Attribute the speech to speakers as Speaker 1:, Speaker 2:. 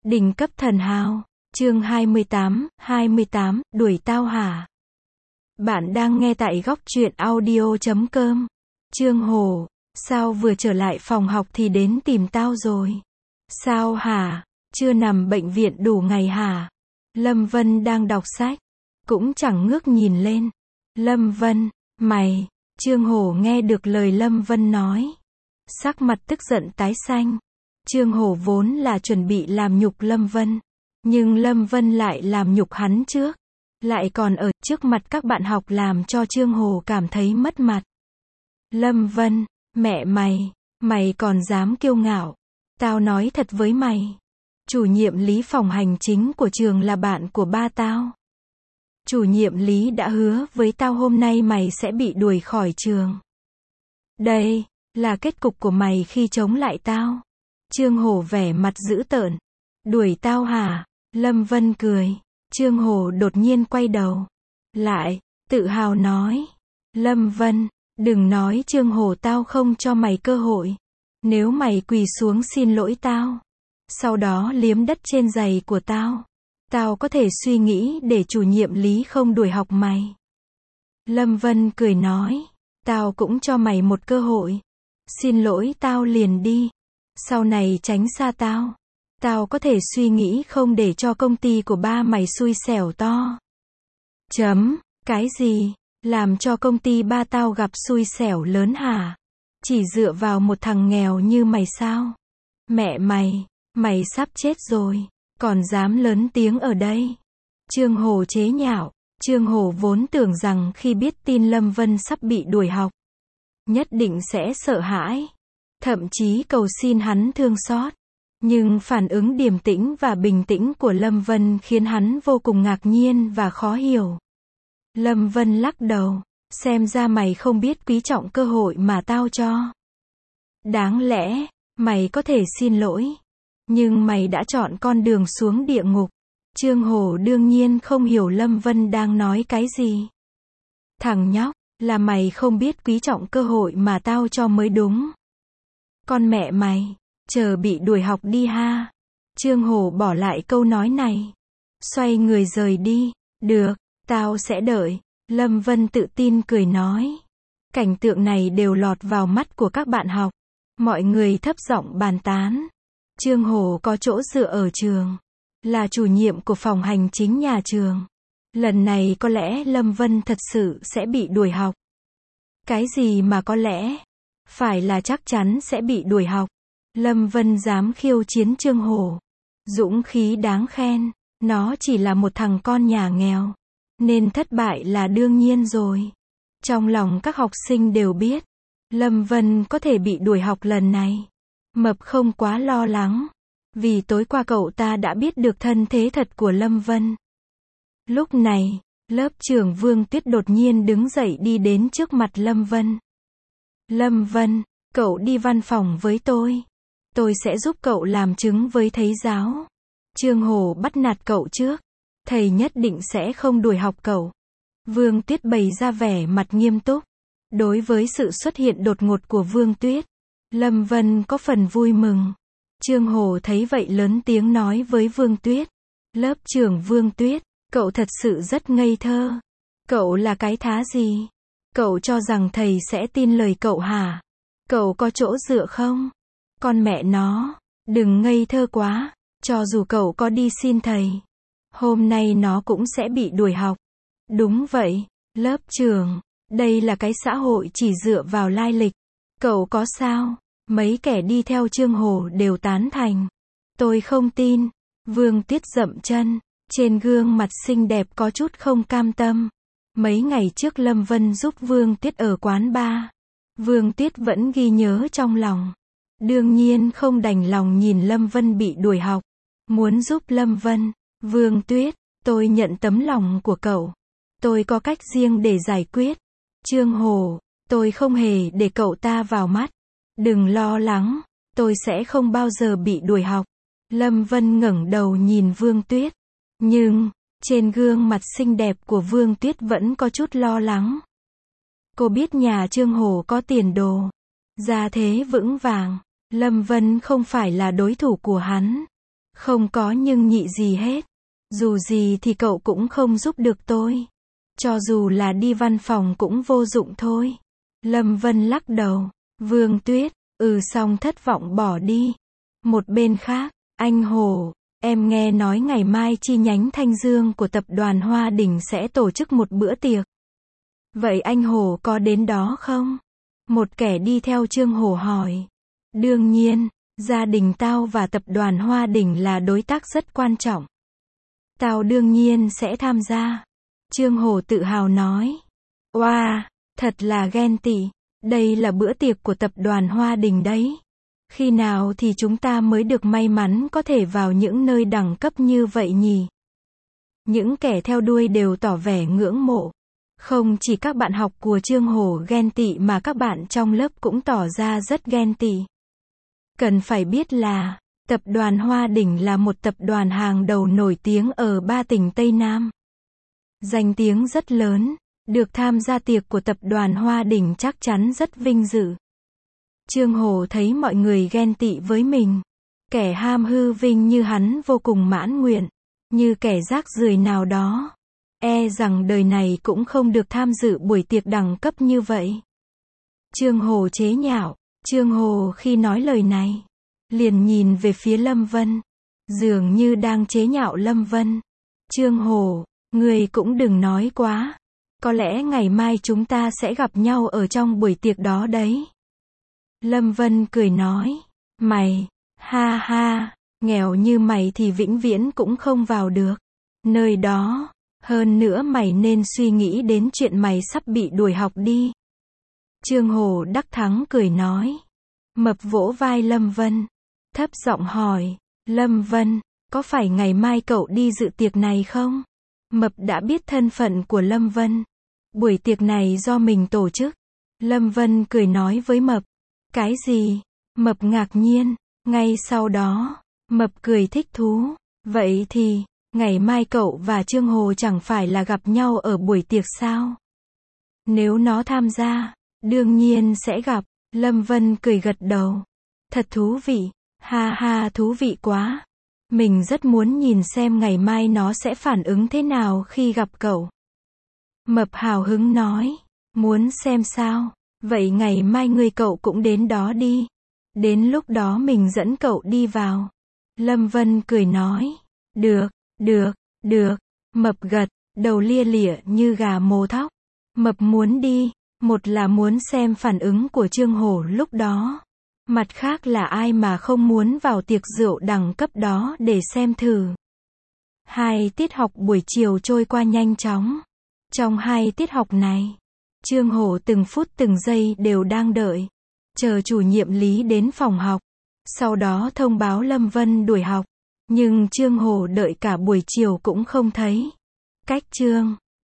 Speaker 1: Đỉnh cấp thần hào. Chương 28, đuổi tao hả? Bạn đang nghe tại góc truyện audio.com. Trương Hồ, sao vừa trở lại phòng học thì đến tìm tao rồi? Sao hả? Chưa nằm bệnh viện đủ ngày hả? Lâm Vân đang đọc sách, cũng chẳng ngước nhìn lên. Lâm Vân, mày, Trương Hồ nghe được lời Lâm Vân nói, sắc mặt tức giận tái xanh. Trương Hồ vốn là chuẩn bị làm nhục Lâm Vân, nhưng Lâm Vân lại làm nhục hắn trước, lại còn ở trước mặt các bạn học làm cho Trương Hồ cảm thấy mất mặt. Lâm Vân, mẹ mày còn dám kiêu ngạo. Tao nói thật với mày, chủ nhiệm lý phòng hành chính của trường là bạn của ba tao. Chủ nhiệm lý đã hứa với tao hôm nay mày sẽ bị đuổi khỏi trường. Đây là kết cục của mày khi chống lại tao. Trương Hồ vẻ mặt dữ tợn. Đuổi tao hả? Lâm Vân cười. Trương Hồ đột nhiên quay đầu lại, tự hào nói. Lâm Vân, đừng nói Trương Hồ, tao không cho mày cơ hội. Nếu mày quỳ xuống xin lỗi tao, sau đó liếm đất trên giày của tao, tao có thể suy nghĩ để chủ nhiệm lý không đuổi học mày. Lâm Vân cười nói. Tao cũng cho mày một cơ hội. Xin lỗi tao liền đi. Sau này tránh xa tao. Tao có thể suy nghĩ không để cho công ty của ba mày xui xẻo to. Cái gì? Làm cho công ty ba tao gặp xui xẻo lớn hả? Chỉ dựa vào một thằng nghèo như mày sao? Mẹ mày sắp chết rồi, còn dám lớn tiếng ở đây. Trương Hồ chế nhạo. Trương Hồ vốn tưởng rằng khi biết tin Lâm Vân sắp bị đuổi học, nhất định sẽ sợ hãi, thậm chí cầu xin hắn thương xót. Nhưng phản ứng điềm tĩnh và bình tĩnh của Lâm Vân khiến hắn vô cùng ngạc nhiên và khó hiểu. Lâm Vân lắc đầu. Xem ra mày không biết quý trọng cơ hội mà tao cho. Đáng lẽ mày có thể xin lỗi, nhưng mày đã chọn con đường xuống địa ngục. Trương Hồ đương nhiên không hiểu Lâm Vân đang nói cái gì. Thằng nhóc, là mày không biết quý trọng cơ hội mà tao cho mới đúng. Con mẹ mày, chờ bị đuổi học đi ha. Trương Hồ bỏ lại câu nói này, xoay người rời đi. Được, tao sẽ đợi. Lâm Vân tự tin cười nói. Cảnh tượng này đều lọt vào mắt của các bạn học. Mọi người thấp giọng bàn tán. Trương Hồ có chỗ dựa ở trường, là chủ nhiệm của phòng hành chính nhà trường. Lần này có lẽ Lâm Vân thật sự sẽ bị đuổi học. Cái gì mà có lẽ? Phải là chắc chắn sẽ bị đuổi học. Lâm Vân dám khiêu chiến Trương Hồ. Dũng khí đáng khen. Nó chỉ là một thằng con nhà nghèo, nên thất bại là đương nhiên rồi. Trong lòng các học sinh đều biết, Lâm Vân có thể bị đuổi học lần này. Mập không quá lo lắng, vì tối qua cậu ta đã biết được thân thế thật của Lâm Vân. Lúc này, lớp trưởng Vương Tuyết đột nhiên đứng dậy đi đến trước mặt Lâm Vân. Lâm Vân, cậu đi văn phòng với tôi. Tôi sẽ giúp cậu làm chứng với thầy giáo. Trương Hồ bắt nạt cậu trước, thầy nhất định sẽ không đuổi học cậu. Vương Tuyết bày ra vẻ mặt nghiêm túc. Đối với sự xuất hiện đột ngột của Vương Tuyết, Lâm Vân có phần vui mừng. Trương Hồ thấy vậy lớn tiếng nói với Vương Tuyết. Lớp trưởng Vương Tuyết, cậu thật sự rất ngây thơ. Cậu là cái thá gì? Cậu cho rằng thầy sẽ tin lời cậu hả? Cậu có chỗ dựa không? Con mẹ nó, đừng ngây thơ quá. Cho dù cậu có đi xin thầy, hôm nay nó cũng sẽ bị đuổi học. Đúng vậy, lớp trưởng, đây là cái xã hội chỉ dựa vào lai lịch. Cậu có sao? Mấy kẻ đi theo Trương Hồ đều tán thành. Tôi không tin. Vương Tuyết dậm chân, trên gương mặt xinh đẹp có chút không cam tâm. Mấy ngày trước Lâm Vân giúp Vương Tuyết ở quán bar, Vương Tuyết vẫn ghi nhớ trong lòng. Đương nhiên không đành lòng nhìn Lâm Vân bị đuổi học, muốn giúp Lâm Vân. Vương Tuyết, tôi nhận tấm lòng của cậu. Tôi có cách riêng để giải quyết. Trương Hồ, tôi không hề để cậu ta vào mắt. Đừng lo lắng, tôi sẽ không bao giờ bị đuổi học. Lâm Vân ngẩng đầu nhìn Vương Tuyết, nhưng trên gương mặt xinh đẹp của Vương Tuyết vẫn có chút lo lắng. Cô biết nhà Trương Hồ có tiền đồ, gia thế vững vàng. Lâm Vân không phải là đối thủ của hắn. Không có nhưng nhị gì hết. Dù gì thì cậu cũng không giúp được tôi. Cho dù là đi văn phòng cũng vô dụng thôi. Lâm Vân lắc đầu. Vương Tuyết, xong thất vọng bỏ đi. Một bên khác, anh Hồ, em nghe nói ngày mai chi nhánh Thanh Dương của tập đoàn Hoa Đỉnh sẽ tổ chức một bữa tiệc. Vậy anh Hồ có đến đó không? Một kẻ đi theo Trương Hổ hỏi. Đương nhiên, gia đình tao và tập đoàn Hoa Đỉnh là đối tác rất quan trọng. Tao đương nhiên sẽ tham gia. Trương Hổ tự hào nói. Wow, thật là ghen tị. Đây là bữa tiệc của tập đoàn Hoa Đỉnh đấy. Khi nào thì chúng ta mới được may mắn có thể vào những nơi đẳng cấp như vậy nhỉ? Những kẻ theo đuôi đều tỏ vẻ ngưỡng mộ. Không chỉ các bạn học của Trương Hổ ghen tị mà các bạn trong lớp cũng tỏ ra rất ghen tị. Cần phải biết là, tập đoàn Hoa Đỉnh là một tập đoàn hàng đầu nổi tiếng ở 3 tỉnh Tây Nam. Danh tiếng rất lớn, được tham gia tiệc của tập đoàn Hoa Đỉnh chắc chắn rất vinh dự. Trương Hổ thấy mọi người ghen tị với mình. Kẻ ham hư vinh như hắn vô cùng mãn nguyện, như kẻ rác rưởi nào đó. E rằng đời này cũng không được tham dự buổi tiệc đẳng cấp như vậy. Trương Hổ chế nhạo. Trương Hổ khi nói lời này, liền nhìn về phía Lâm Vân. Dường như đang chế nhạo Lâm Vân. Trương Hổ, người cũng đừng nói quá. Có lẽ ngày mai chúng ta sẽ gặp nhau ở trong buổi tiệc đó đấy. Lâm Vân cười nói. Mày, ha ha, nghèo như mày thì vĩnh viễn cũng không vào được nơi đó. Hơn nữa mày nên suy nghĩ đến chuyện mày sắp bị đuổi học đi. Trương Hổ đắc thắng cười nói. Mập vỗ vai Lâm Vân, thấp giọng hỏi. Lâm Vân, có phải ngày mai cậu đi dự tiệc này không? Mập đã biết thân phận của Lâm Vân. Buổi tiệc này do mình tổ chức. Lâm Vân cười nói với Mập. Cái gì? Mập ngạc nhiên. Ngay sau đó, Mập cười thích thú. Vậy thì, ngày mai cậu và Trương Hồ chẳng phải là gặp nhau ở buổi tiệc sao? Nếu nó tham gia, đương nhiên sẽ gặp. Lâm Vân cười gật đầu. Thật thú vị. Ha ha, thú vị quá. Mình rất muốn nhìn xem ngày mai nó sẽ phản ứng thế nào khi gặp cậu. Mập hào hứng nói. Muốn xem sao? Vậy ngày mai cậu cũng đến đó đi. Đến lúc đó mình dẫn cậu đi vào. Lâm Vân cười nói. Được, được, được. Mập gật đầu lia lịa như gà mổ thóc. Mập muốn đi. Một là muốn xem phản ứng của Trương Hổ lúc đó. Mặt khác là ai mà không muốn vào tiệc rượu đẳng cấp đó để xem thử. 2 tiết học buổi chiều trôi qua nhanh chóng. Trong 2 tiết học này, Trương Hổ từng phút từng giây đều đang đợi. Chờ chủ nhiệm Lý đến phòng học. Sau đó thông báo Lâm Vân đuổi học. Nhưng Trương Hổ đợi cả buổi chiều cũng không thấy. Cách Trương